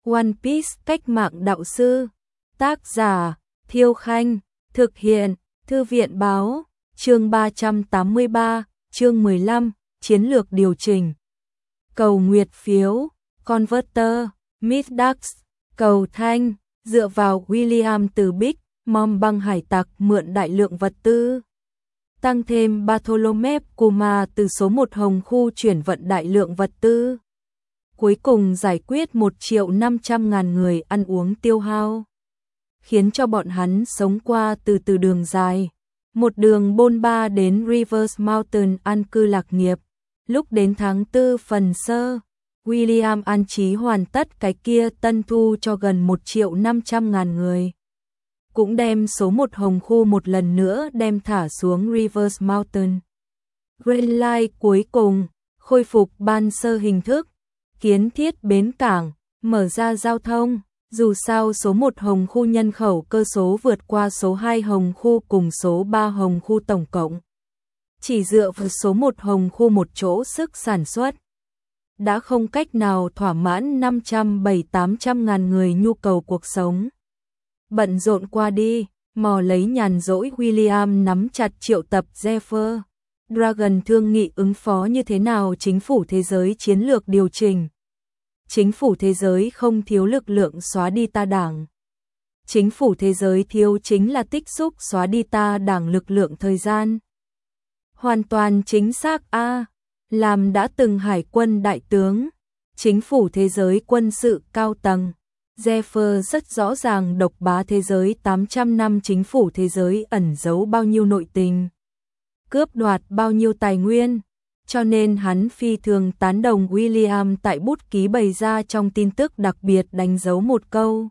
One Piece cách mạng đạo sư. Tác giả Thiêu Khanh. Thực hiện Thư viện báo. Chương 383, chương 15, chiến lược điều chỉnh. Cầu nguyệt phiếu, Converter, Midax, cầu thanh, dựa vào William từ Big Mom băng hải tặc mượn đại lượng vật tư. Tăng thêm Bartholomew Kuma từ số 1 hồng khu chuyển vận đại lượng vật tư. Cuối cùng giải quyết 1.500.000 người ăn uống tiêu hao. Khiến cho bọn hắn sống qua từ đường dài. Một đường bôn ba đến Rivers Mountain an cư lạc nghiệp. Lúc đến tháng 4 phần sơ, William an trí hoàn tất cái kia tân thu cho gần 1.500.000 người. Cũng đem số 1 hồng khu một lần nữa đem thả xuống Rivers Mountain. Grand Line cuối cùng, khôi phục ban sơ hình thức, kiến thiết bến cảng, mở ra giao thông. Dù sao số 1 hồng khu nhân khẩu cơ số vượt qua số 2 hồng khu cùng số 3 hồng khu tổng cộng. Chỉ dựa vào số 1 hồng khu một chỗ sức sản xuất đã không cách nào thỏa mãn 500-800 ngàn người nhu cầu cuộc sống. Bận rộn qua đi, mò lấy nhàn rỗi William nắm chặt triệu tập Zephyr Dragon thương nghị ứng phó như thế nào chính phủ thế giới chiến lược điều chỉnh. Chính phủ thế giới không thiếu lực lượng xóa đi ta đảng. Chính phủ thế giới thiếu chính là tích xúc xóa đi ta đảng lực lượng thời gian. Hoàn toàn chính xác a. Làm đã từng hải quân đại tướng, chính phủ thế giới quân sự cao tầng, Zephyr rất rõ ràng độc bá thế giới 800 năm chính phủ thế giới ẩn giấu bao nhiêu nội tình, cướp đoạt bao nhiêu tài nguyên, cho nên hắn phi thường tán đồng William tại bút ký bày ra trong tin tức đặc biệt đánh dấu một câu.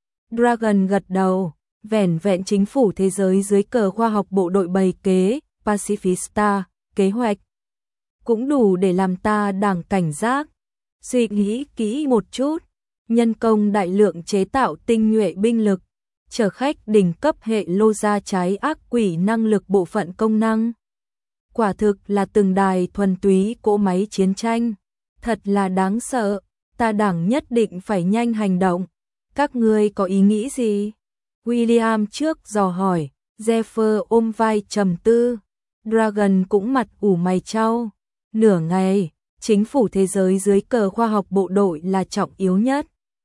Dragon gật đầu, vẻn vẹn chính phủ thế giới dưới cờ khoa học bộ đội bày kế, Pacifista, kế hoạch. Cũng đủ để làm ta đảng cảnh giác. Suy nghĩ kỹ một chút, nhân công đại lượng chế tạo tinh nhuệ binh lực, chở khách đỉnh cấp hệ lô ra trái ác quỷ năng lực bộ phận công năng. Quả thực là từng đài thuần túy cỗ máy chiến tranh, thật là đáng sợ, ta đảng nhất định phải nhanh hành động. Các ngươi có ý nghĩ gì? William trước dò hỏi, Zephyr ôm vai trầm tư, Dragon cũng mặt ủ mày chau. Nửa ngày, chính phủ thế giới dưới cờ khoa học bộ đội là trọng yếu nhất.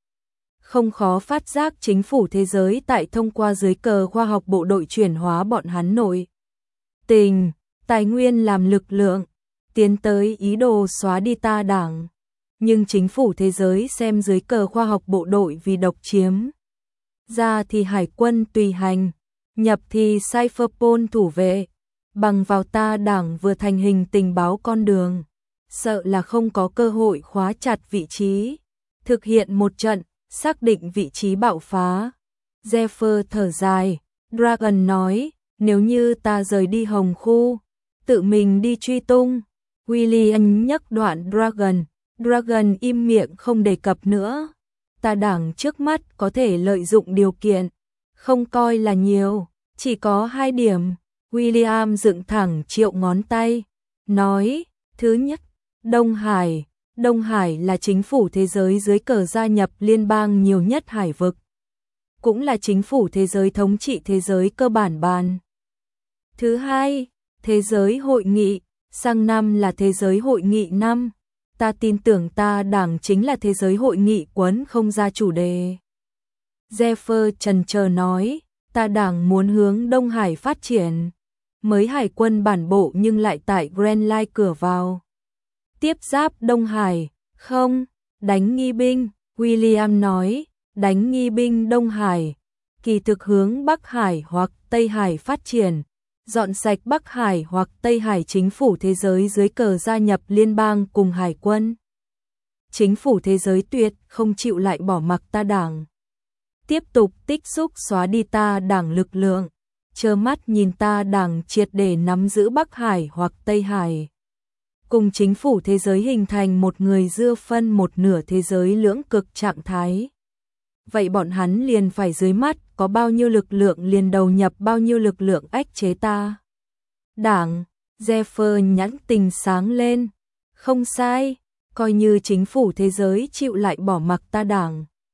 Không khó phát giác chính phủ thế giới tại thông qua dưới cờ khoa học bộ đội chuyển hóa bọn hắn nội tình, tài nguyên làm lực lượng, tiến tới ý đồ xóa đi ta đảng. Nhưng chính phủ thế giới xem dưới cờ khoa học bộ đội vì độc chiếm. Ra thì hải quân tùy hành, nhập thì Cypherpol thủ vệ. Bằng vào ta đảng vừa thành hình tình báo con đường, sợ là không có cơ hội khóa chặt vị trí, thực hiện một trận, xác định vị trí bạo phá. Zephyr thở dài, Dragon nói, nếu như ta rời đi hồng khu, tự mình đi truy tung. William nhắc đoạn Dragon im miệng không đề cập nữa. Ta đảng trước mắt có thể lợi dụng điều kiện, không coi là nhiều, chỉ có 2 điểm. William dựng thẳng triệu ngón tay, nói, thứ nhất, Đông Hải là chính phủ thế giới dưới cờ gia nhập liên bang nhiều nhất hải vực, cũng là chính phủ thế giới thống trị thế giới cơ bản bàn. Thứ hai, thế giới hội nghị, sang năm là thế giới hội nghị năm, ta tin tưởng ta đảng chính là thế giới hội nghị quấn không ra chủ đề. Zephyr chần chờ nói, ta đảng muốn hướng Đông Hải phát triển. Mới hải quân bản bộ nhưng lại tại Grand Line cửa vào. Tiếp giáp Đông Hải, không, đánh nghi binh, William nói, đánh nghi binh Đông Hải, kỳ thực hướng Bắc Hải hoặc Tây Hải phát triển, dọn sạch Bắc Hải hoặc Tây Hải chính phủ thế giới dưới cờ gia nhập liên bang cùng hải quân. Chính phủ thế giới tuyệt không chịu lại bỏ mặc ta đảng. Tiếp tục tích xúc xóa đi ta đảng lực lượng. Chơ mắt nhìn ta đảng triệt để nắm giữ Bắc Hải hoặc Tây Hải. Cùng chính phủ thế giới hình thành một người dưa phân một nửa thế giới lưỡng cực trạng thái. Vậy bọn hắn liền phải dưới mắt có bao nhiêu lực lượng liền đầu nhập bao nhiêu lực lượng ách chế ta. Đảng, Zephyr nhãn tình sáng lên. Không sai, coi như chính phủ thế giới chịu lại bỏ mặc ta đảng.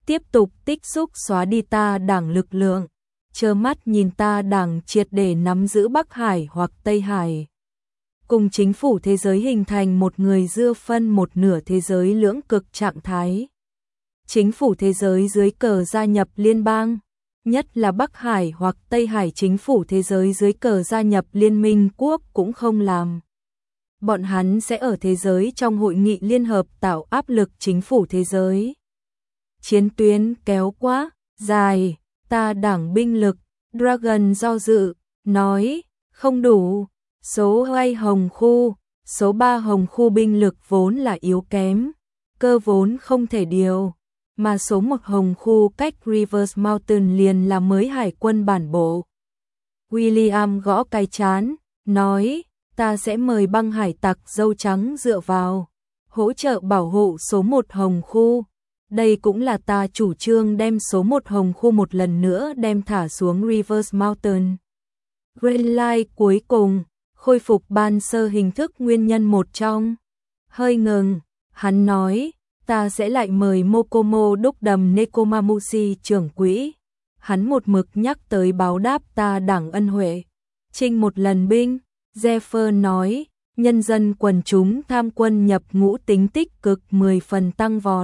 tiếp tục tích xúc xóa đi ta đảng lực lượng, trơ mắt nhìn ta đảng triệt để nắm giữ Bắc Hải hoặc Tây Hải. Cùng chính phủ thế giới hình thành một người dưa phân một nửa thế giới lưỡng cực trạng thái. Chính phủ thế giới dưới cờ gia nhập liên bang, nhất là Bắc Hải hoặc Tây Hải chính phủ thế giới dưới cờ gia nhập Liên minh quốc cũng không làm. Bọn hắn sẽ ở thế giới trong hội nghị liên hợp tạo áp lực chính phủ thế giới. Chiến tuyến kéo quá dài, ta đảng binh lực, Dragon do dự, nói, không đủ, số 2 Hồng Khu, số 3 Hồng Khu binh lực vốn là yếu kém, cơ vốn không thể điều, mà số 1 Hồng Khu cách Rivers Mountain liền là mới hải quân bản bộ. William gõ cái trán, nói, ta sẽ mời băng hải tặc dâu trắng dựa vào, hỗ trợ bảo hộ số 1 Hồng Khu. Đây cũng là ta chủ trương đem số 1 Hồng Khu một lần nữa đem thả xuống Rivers Mountain. Green Line cuối cùng, khôi phục ban sơ hình thức nguyên nhân một trong. Hơi ngừng, hắn nói, ta sẽ lại mời Mokomo đúc đầm Nekomamushi trưởng quỹ. Hắn một mực nhắc tới báo đáp ta đảng ân huệ. Trinh một lần binh, Jeffer nói, nhân dân quần chúng tham quân nhập ngũ tính tích cực 10 phần tăng vọt.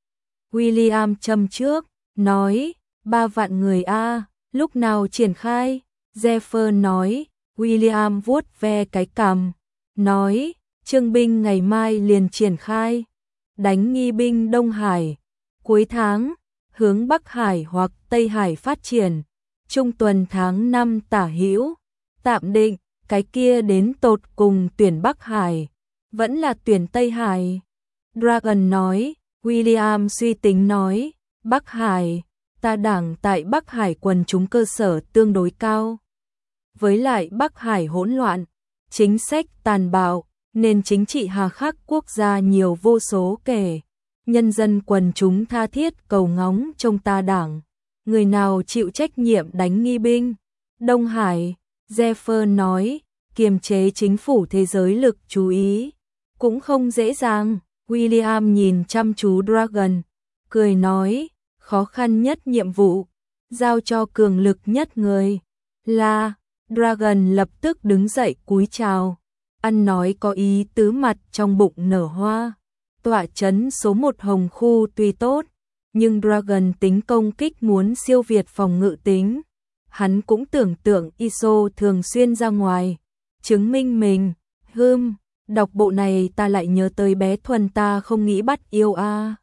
William châm trước, nói, 3 vạn người a, lúc nào triển khai? Jeffer nói, William vuốt ve cái cằm, nói, trương binh ngày mai liền triển khai, đánh nghi binh Đông Hải, cuối tháng, hướng Bắc Hải hoặc Tây Hải phát triển, trung tuần tháng 5 tả hữu, tạm định, cái kia đến tột cùng tuyển Bắc Hải, vẫn là tuyển Tây Hải. Dragon nói, William suy tính nói, Bắc Hải, ta đảng tại Bắc Hải quần chúng cơ sở tương đối cao. Với lại Bắc Hải hỗn loạn, chính sách tàn bạo, nên chính trị hà khắc quốc gia nhiều vô số kể. Nhân dân quần chúng tha thiết cầu ngóng trong ta đảng. Người nào chịu trách nhiệm đánh nghi binh? Đông Hải, Jeffer nói, kiềm chế chính phủ thế giới lực chú ý. Cũng không dễ dàng. William nhìn chăm chú Dragon, cười nói, khó khăn nhất nhiệm vụ, giao cho cường lực nhất người. Là, Dragon lập tức đứng dậy cúi chào, ăn nói có ý tứ mặt trong bụng nở hoa. Tọa trấn số 1 Hồng Khu tuy tốt, nhưng Dragon tính công kích muốn siêu việt phòng ngự tính. Hắn cũng tưởng tượng ISO thường xuyên ra ngoài, chứng minh mình, đọc bộ này ta lại nhớ tới bé Thuần ta không nghĩ bắt yêu a.